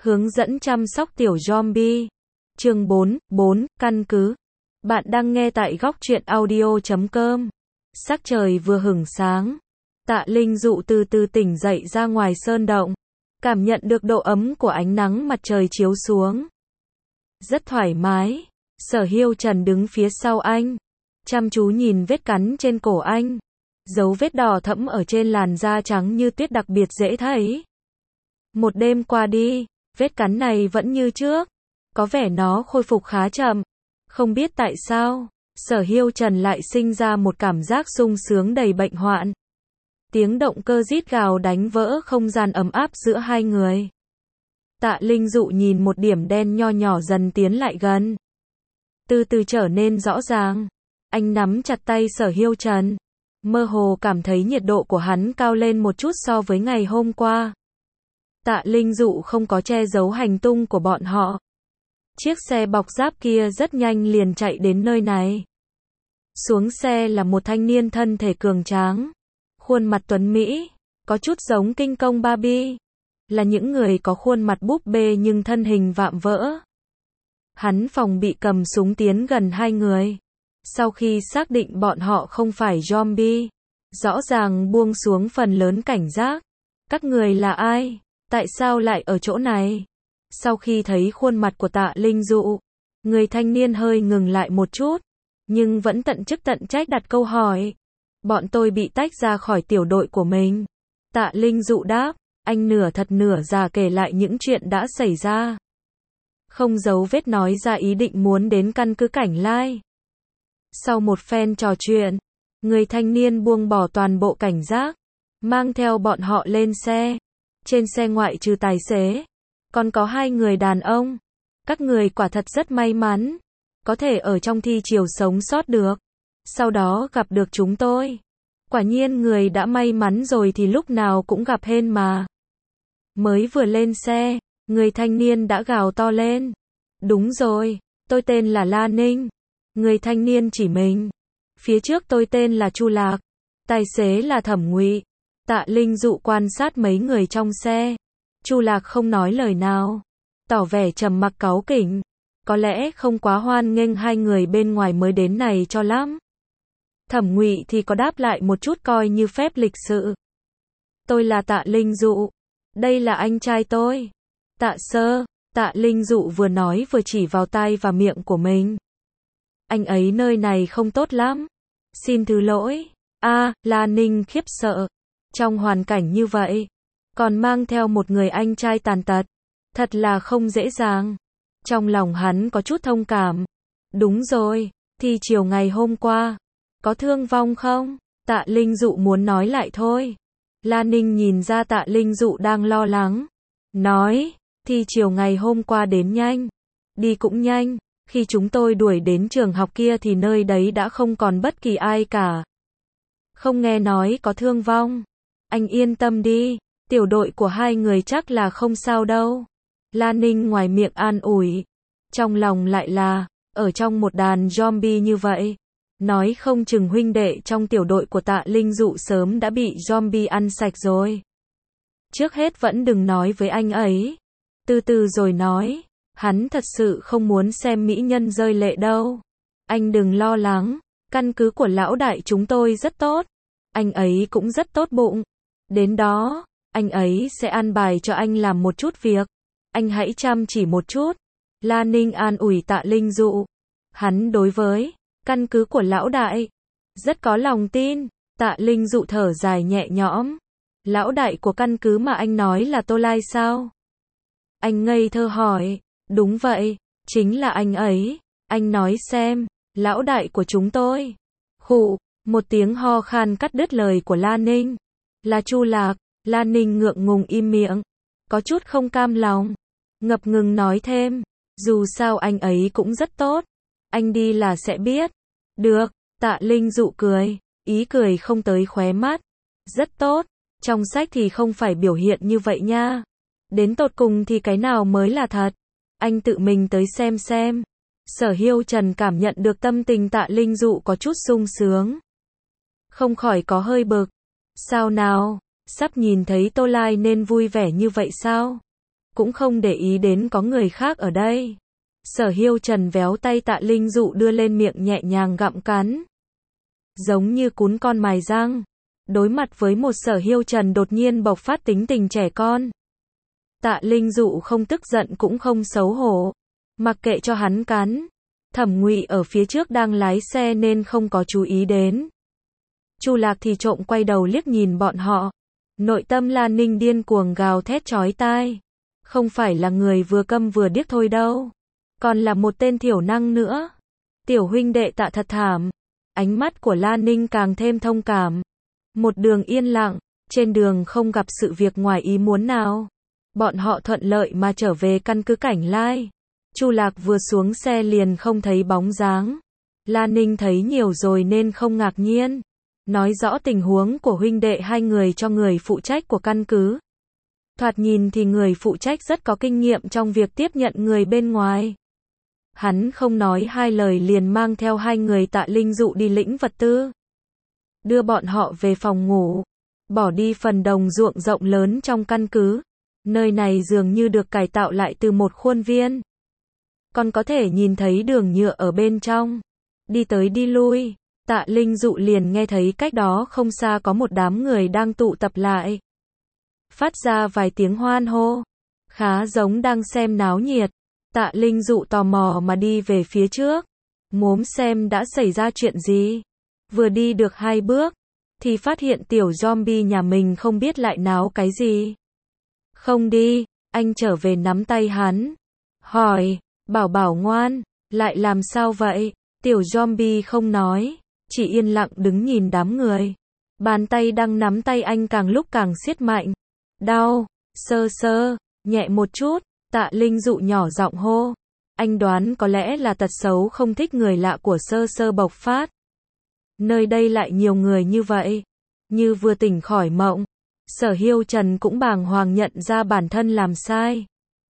Hướng dẫn chăm sóc tiểu zombie. Chương 4, căn cứ. Bạn đang nghe tại góc truyện audio.com. Sắc trời vừa hửng sáng. Tạ Linh Dụ từ từ tỉnh dậy ra ngoài sơn động. Cảm nhận được độ ấm của ánh nắng mặt trời chiếu xuống. Rất thoải mái. Sở Hiêu Trần đứng phía sau anh. Chăm chú nhìn vết cắn trên cổ anh. Dấu vết đỏ thẫm ở trên làn da trắng như tuyết đặc biệt dễ thấy. Một đêm qua đi, vết cắn này vẫn như trước. Có vẻ nó khôi phục khá chậm. Không biết tại sao, Sở Hiêu Trần lại sinh ra một cảm giác sung sướng đầy bệnh hoạn. Tiếng động cơ rít gào đánh vỡ không gian ấm áp giữa hai người. Tạ Linh Dụ nhìn một điểm đen nho nhỏ dần tiến lại gần. Từ từ trở nên rõ ràng. Anh nắm chặt tay Sở Hiêu Trần. Mơ hồ cảm thấy nhiệt độ của hắn cao lên một chút so với ngày hôm qua. Tạ Linh Dụ không có che giấu hành tung của bọn họ. Chiếc xe bọc giáp kia rất nhanh liền chạy đến nơi này. Xuống xe là một thanh niên thân thể cường tráng. Khuôn mặt tuấn Mỹ, có chút giống kinh công Barbie. Là những người có khuôn mặt búp bê nhưng thân hình vạm vỡ. Hắn phòng bị cầm súng tiến gần hai người. Sau khi xác định bọn họ không phải zombie, rõ ràng buông xuống phần lớn cảnh giác. Các người là ai? Tại sao lại ở chỗ này? Sau khi thấy khuôn mặt của Tạ Linh Dụ, người thanh niên hơi ngừng lại một chút, nhưng vẫn tận chức tận trách đặt câu hỏi. Bọn tôi bị tách ra khỏi tiểu đội của mình. Tạ Linh Dụ đáp, anh nửa thật nửa giả kể lại những chuyện đã xảy ra. Không giấu vết nói ra ý định muốn đến căn cứ Cảnh Lai. Sau một phen trò chuyện, người thanh niên buông bỏ toàn bộ cảnh giác, mang theo bọn họ lên xe. Trên xe ngoại trừ tài xế, còn có hai người đàn ông. Các người quả thật rất may mắn, có thể ở trong thi chiều sống sót được. Sau đó gặp được chúng tôi. Quả nhiên người đã may mắn rồi thì lúc nào cũng gặp hên mà. Mới vừa lên xe, người thanh niên đã gào to lên. Đúng rồi, tôi tên là La Ninh. Người thanh niên chỉ mình. Phía trước tôi tên là Chu Lạc. Tài xế là Thẩm Ngụy. Tạ Linh Dụ quan sát mấy người trong xe. Chu Lạc không nói lời nào, tỏ vẻ trầm mặc cáu kỉnh. Có lẽ không quá hoan nghênh hai người bên ngoài mới đến này cho lắm. Thẩm Ngụy thì có đáp lại một chút coi như phép lịch sự. Tôi là Tạ Linh Dụ. Đây là anh trai tôi. Tạ Sơ. Tạ Linh Dụ vừa nói vừa chỉ vào tai và miệng của mình. Anh ấy nơi này không tốt lắm. Xin thứ lỗi. La Ninh khiếp sợ. Trong hoàn cảnh như vậy, còn mang theo một người anh trai tàn tật, thật là không dễ dàng. Trong lòng hắn có chút thông cảm. Đúng rồi, thì chiều ngày hôm qua, có thương vong không? Tạ Linh Dụ muốn nói lại thôi. La Ninh nhìn ra Tạ Linh Dụ đang lo lắng. Nói, thì chiều ngày hôm qua đến nhanh, đi cũng nhanh. Khi chúng tôi đuổi đến trường học kia thì nơi đấy đã không còn bất kỳ ai cả. Không nghe nói có thương vong. Anh yên tâm đi, tiểu đội của hai người chắc là không sao đâu. La Ninh ngoài miệng an ủi, trong lòng lại là, ở trong một đàn zombie như vậy, nói không chừng huynh đệ trong tiểu đội của Tạ Linh Dụ sớm đã bị zombie ăn sạch rồi. Trước hết vẫn đừng nói với anh ấy, từ từ rồi nói, hắn thật sự không muốn xem mỹ nhân rơi lệ đâu. Anh đừng lo lắng, căn cứ của lão đại chúng tôi rất tốt, anh ấy cũng rất tốt bụng. Đến đó, anh ấy sẽ an bài cho anh làm một chút việc. Anh hãy chăm chỉ một chút. La Ninh an ủi Tạ Linh Dụ. Hắn đối với căn cứ của lão đại rất có lòng tin. Tạ Linh Dụ thở dài nhẹ nhõm. Lão đại của căn cứ mà anh nói là Tô Lai sao? Anh ngây thơ hỏi. Đúng vậy, chính là anh ấy. Anh nói xem, lão đại của chúng tôi. Khụ, một tiếng ho khan cắt đứt lời của La Ninh. Là Chu Lạc. La Ninh ngượng ngùng im miệng, có chút không cam lòng, ngập ngừng nói thêm, dù sao anh ấy cũng rất tốt, anh đi là sẽ biết. Được, Tạ Linh Dụ cười, ý cười không tới khóe mắt. Rất tốt, trong sách thì không phải biểu hiện như vậy nha. Đến tột cùng thì cái nào mới là thật? Anh tự mình tới xem. Sở Hiêu Trần cảm nhận được tâm tình Tạ Linh Dụ có chút sung sướng, không khỏi có hơi bực. Sao nào, sắp nhìn thấy Tô Lai nên vui vẻ như vậy sao? cũng không để ý đến có người khác ở đây. Sở Hiêu Trần véo tay Tạ Linh Dụ đưa lên miệng nhẹ nhàng gặm cắn. Giống như cún con mài răng. Đối mặt với một Sở Hiêu Trần đột nhiên bộc phát tính tình trẻ con. Tạ Linh Dụ không tức giận cũng không xấu hổ. Mặc kệ cho hắn cắn. Thẩm Ngụy ở phía trước đang lái xe nên không có chú ý đến. Chu Lạc thì trộm quay đầu liếc nhìn bọn họ. Nội tâm Lan Ninh điên cuồng gào thét chói tai. Không phải là người vừa câm vừa điếc thôi đâu. Còn là một tên thiểu năng nữa. Tiểu huynh đệ Tạ thật thảm. Ánh mắt của Lan Ninh càng thêm thông cảm. Một đường yên lặng, trên đường không gặp sự việc ngoài ý muốn nào. Bọn họ thuận lợi mà trở về căn cứ Cảnh Lai. Chu Lạc vừa xuống xe liền không thấy bóng dáng. Lan Ninh thấy nhiều rồi nên không ngạc nhiên. Nói rõ tình huống của huynh đệ hai người cho người phụ trách của căn cứ. Thoạt nhìn thì người phụ trách rất có kinh nghiệm trong việc tiếp nhận người bên ngoài. Hắn không nói hai lời liền mang theo hai người Tạ Linh Dụ đi lĩnh vật tư. Đưa bọn họ về phòng ngủ. Bỏ đi phần đồng ruộng rộng lớn trong căn cứ. Nơi này dường như được cải tạo lại từ một khuôn viên. Còn có thể nhìn thấy đường nhựa ở bên trong. Đi tới đi lui. Tạ Linh Dụ liền nghe thấy cách đó không xa có một đám người đang tụ tập lại. Phát ra vài tiếng hoan hô. Khá giống đang xem náo nhiệt. Tạ Linh Dụ tò mò mà đi về phía trước. Muốn xem đã xảy ra chuyện gì. Vừa đi được 2 bước. Thì phát hiện tiểu zombie nhà mình không biết lại náo cái gì. Không đi. Anh trở về nắm tay hắn. Hỏi. Bảo bảo ngoan. Lại làm sao vậy? Tiểu zombie không nói. Chỉ yên lặng đứng nhìn đám người. Bàn tay đang nắm tay anh càng lúc càng siết mạnh. Đau. Sơ sơ. Nhẹ một chút. Tạ Linh Dụ nhỏ giọng hô. Anh đoán có lẽ là tật xấu không thích người lạ của sơ sơ bộc phát. Nơi đây lại nhiều người như vậy. Như vừa tỉnh khỏi mộng. Sở Hiêu Trần cũng bàng hoàng nhận ra bản thân làm sai.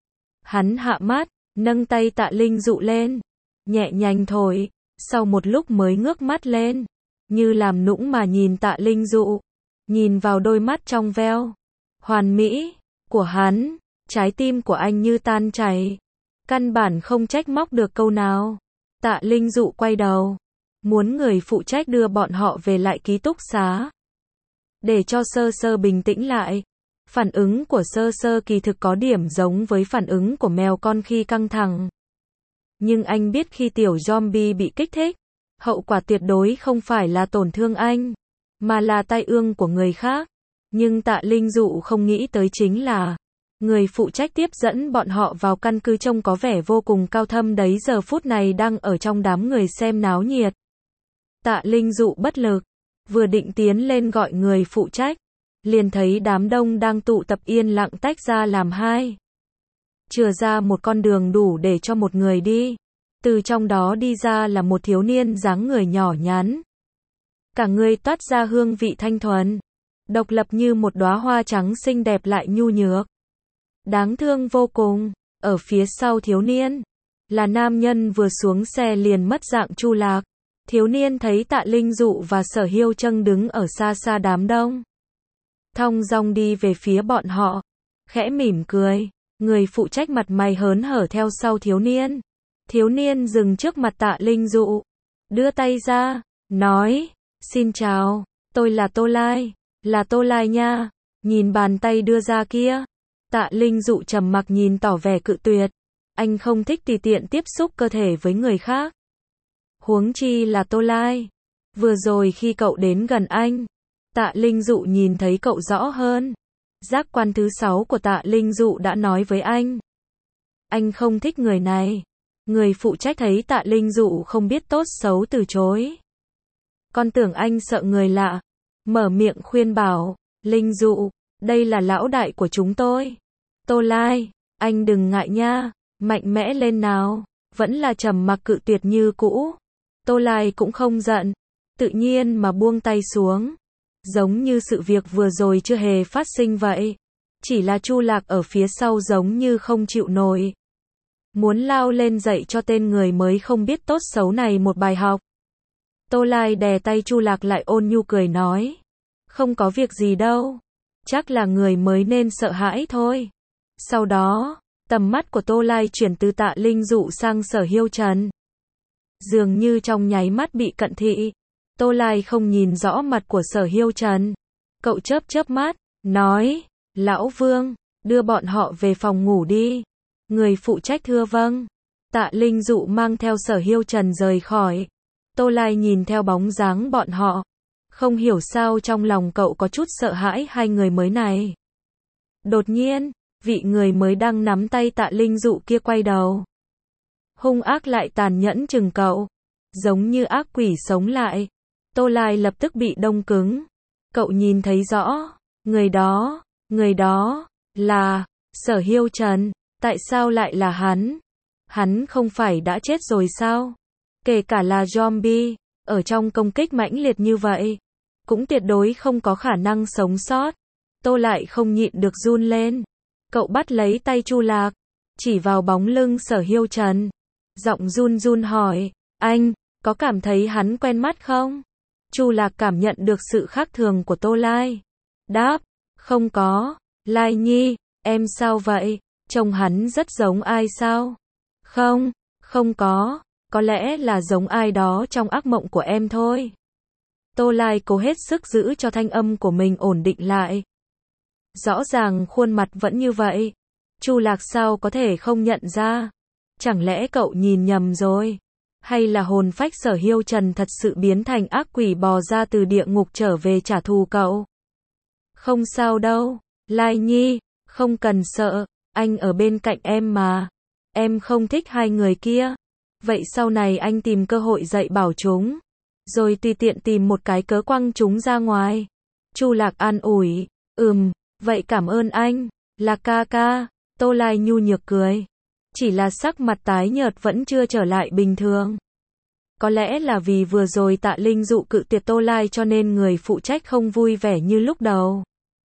Hắn hạ mắt, nâng tay Tạ Linh Dụ lên. Nhẹ nhàng thổi. Sau một lúc mới ngước mắt lên. Như làm nũng mà nhìn Tạ Linh Dụ. Nhìn vào đôi mắt trong veo. Hoàn mỹ. Của hắn. Trái tim của anh như tan chảy. Căn bản không trách móc được câu nào. Tạ Linh Dụ quay đầu. Muốn người phụ trách đưa bọn họ về lại ký túc xá. Để cho sơ sơ bình tĩnh lại. Phản ứng của sơ sơ kỳ thực có điểm giống với phản ứng của mèo con khi căng thẳng. Nhưng anh biết khi tiểu zombie bị kích thích, hậu quả tuyệt đối không phải là tổn thương anh, mà là tai ương của người khác. Nhưng Tạ Linh Dụ không nghĩ tới chính là người phụ trách tiếp dẫn bọn họ vào căn cứ trông có vẻ vô cùng cao thâm đấy giờ phút này đang ở trong đám người xem náo nhiệt. Tạ Linh Dụ bất lực, vừa định tiến lên gọi người phụ trách, liền thấy đám đông đang tụ tập yên lặng tách ra làm hai. Chừa ra một con đường đủ để cho một người đi. Từ trong đó đi ra là một thiếu niên dáng người nhỏ nhắn. Cả người toát ra hương vị thanh thuần, độc lập như một đóa hoa trắng xinh đẹp lại nhu nhược. Đáng thương vô cùng. Ở phía sau thiếu niên là nam nhân vừa xuống xe liền mất dạng Chu Lạc. Thiếu niên thấy Tạ Linh Dụ và Sở Hiêu Trân đứng ở xa xa đám đông. Thong dong đi về phía bọn họ. Khẽ mỉm cười. Người phụ trách mặt mày hớn hở theo sau thiếu niên. Thiếu niên dừng trước mặt Tạ Linh Dụ. Đưa tay ra. Nói. Xin chào. Tôi là Tô Lai. Là Tô Lai nha. Nhìn bàn tay đưa ra kia. Tạ Linh Dụ trầm mặc nhìn tỏ vẻ cự tuyệt. Anh không thích tùy tiện tiếp xúc cơ thể với người khác. Huống chi là Tô Lai. Vừa rồi khi cậu đến gần anh, Tạ Linh Dụ nhìn thấy cậu rõ hơn. Giác quan thứ 6 của Tạ Linh Dụ đã nói với anh. Anh không thích người này. Người phụ trách thấy Tạ Linh Dụ không biết tốt xấu từ chối. Con tưởng anh sợ người lạ. Mở miệng khuyên bảo. Linh Dụ, đây là lão đại của chúng tôi. Tô Lai, anh đừng ngại nha. Mạnh mẽ lên nào. Vẫn là trầm mặc cự tuyệt như cũ. Tô Lai cũng không giận. Tự nhiên mà buông tay xuống. Giống như sự việc vừa rồi chưa hề phát sinh vậy. Chỉ là Chu Lạc ở phía sau giống như không chịu nổi. Muốn lao lên dạy cho tên người mới không biết tốt xấu này một bài học. Tô Lai đè tay Chu Lạc lại ôn nhu cười nói. Không có việc gì đâu. Chắc là người mới nên sợ hãi thôi. Sau đó, tầm mắt của Tô Lai chuyển từ Tạ Linh Dụ sang Sở Hiêu Trần. Dường như trong nháy mắt bị cận thị, Tô Lai không nhìn rõ mặt của Sở Hiêu Trần. Cậu chớp chớp mắt, nói, Lão Vương, đưa bọn họ về phòng ngủ đi. Người phụ trách thưa vâng. Tạ Linh Dụ mang theo Sở Hiêu Trần rời khỏi. Tô Lai nhìn theo bóng dáng bọn họ. Không hiểu sao trong lòng cậu có chút sợ hãi hai người mới này. Đột nhiên, vị người mới đang nắm tay Tạ Linh Dụ kia quay đầu. Hung ác lại tàn nhẫn chừng cậu. Giống như ác quỷ sống lại. Tô Lai lập tức bị đông cứng. Cậu nhìn thấy rõ. Người đó, là, Sở Hiêu Trần. Tại sao lại là hắn? Hắn không phải đã chết rồi sao? Kể cả là zombie, ở trong công kích mãnh liệt như vậy, cũng tuyệt đối không có khả năng sống sót. Tô lại không nhịn được run lên. Cậu bắt lấy tay Chu Lạc, chỉ vào bóng lưng Sở Hiêu Trần. Giọng run run hỏi, anh, có cảm thấy hắn quen mắt không? Chu Lạc cảm nhận được sự khác thường của Tô Lai. Đáp, không có. Lai Nhi, em sao vậy? Trông hắn rất giống ai sao? Không có lẽ là giống ai đó trong ác mộng của em thôi. Tô Lai cố hết sức giữ cho thanh âm của mình ổn định lại. Rõ ràng khuôn mặt vẫn như vậy. Chu Lạc sao có thể không nhận ra? Chẳng lẽ cậu nhìn nhầm rồi? Hay là hồn phách Sở Hiêu Trần thật sự biến thành ác quỷ bò ra từ địa ngục trở về trả thù cậu? Không sao đâu, Lai Nhi, không cần sợ, anh ở bên cạnh em mà. Em không thích hai người kia. Vậy sau này anh tìm cơ hội dạy bảo chúng, rồi tùy tiện tìm một cái cớ quăng chúng ra ngoài. Chu Lạc an ủi, vậy cảm ơn anh, Lạc ca ca. Tô Lai nhu nhược cười. Chỉ là sắc mặt tái nhợt vẫn chưa trở lại bình thường. Có lẽ là vì vừa rồi Tạ Linh Dụ cự tuyệt Tô Lai cho nên người phụ trách không vui vẻ như lúc đầu.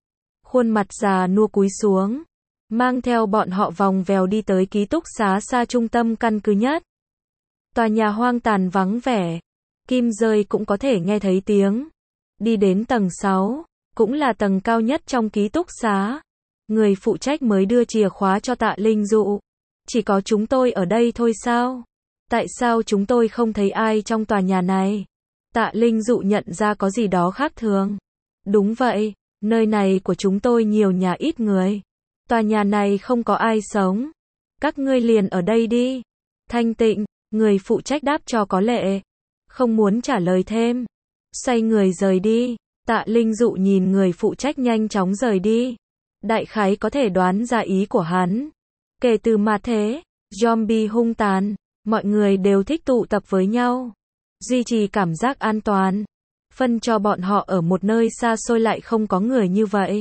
Khuôn mặt già nua cúi xuống, mang theo bọn họ vòng vèo đi tới ký túc xá xa trung tâm căn cứ nhất. Tòa nhà hoang tàn vắng vẻ, kim rơi cũng có thể nghe thấy tiếng. Đi đến tầng 6, cũng là tầng cao nhất trong ký túc xá. Người phụ trách mới đưa chìa khóa cho Tạ Linh Dụ. Chỉ có chúng tôi ở đây thôi sao? Tại sao chúng tôi không thấy ai trong tòa nhà này? Tạ Linh Dụ nhận ra có gì đó khác thường. Đúng vậy, nơi này của chúng tôi nhiều nhà ít người. Tòa nhà này không có ai sống. Các ngươi liền ở đây đi. Thanh tịnh, người phụ trách đáp cho có lệ. Không muốn trả lời thêm. Xoay người rời đi. Tạ Linh Dụ nhìn người phụ trách nhanh chóng rời đi. Đại khái có thể đoán ra ý của hắn. Kể từ mà thế, zombie hung tàn, mọi người đều thích tụ tập với nhau. Duy trì cảm giác an toàn. Phân cho bọn họ ở một nơi xa xôi lại không có người như vậy.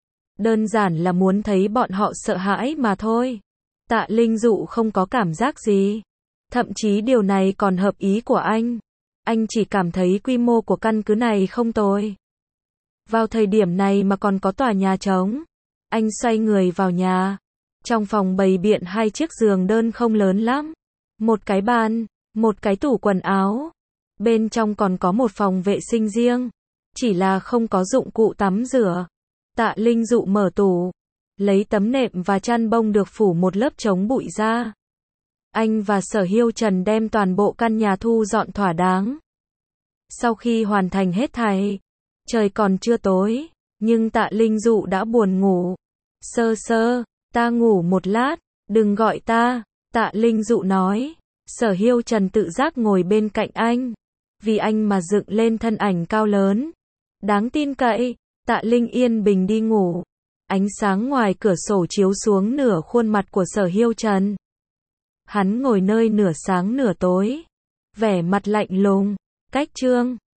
Đơn giản là muốn thấy bọn họ sợ hãi mà thôi. Tạ Linh Dụ không có cảm giác gì. Thậm chí điều này còn hợp ý của anh. Anh chỉ cảm thấy quy mô của căn cứ này không tồi. Vào thời điểm này mà còn có tòa nhà trống. Anh xoay người vào nhà. Trong phòng bày biện hai chiếc giường đơn không lớn lắm. Một cái bàn, một cái tủ quần áo. Bên trong còn có một phòng vệ sinh riêng. Chỉ là không có dụng cụ tắm rửa. Tạ Linh Dụ mở tủ. Lấy tấm nệm và chăn bông được phủ một lớp chống bụi ra. Anh và Sở Hiêu Trần đem toàn bộ căn nhà thu dọn thỏa đáng. Sau khi hoàn thành hết thảy, trời còn chưa tối, nhưng Tạ Linh Dụ đã buồn ngủ. Sơ, ta ngủ một lát, đừng gọi ta, Tạ Linh Dụ nói. Sở Hiêu Trần tự giác ngồi bên cạnh anh. Vì anh mà dựng lên thân ảnh cao lớn. Đáng tin cậy, Tạ Linh yên bình đi ngủ. Ánh sáng ngoài cửa sổ chiếu xuống nửa khuôn mặt của Sở Hiêu Trần. Hắn ngồi nơi nửa sáng nửa tối. Vẻ mặt lạnh lùng. Cách chương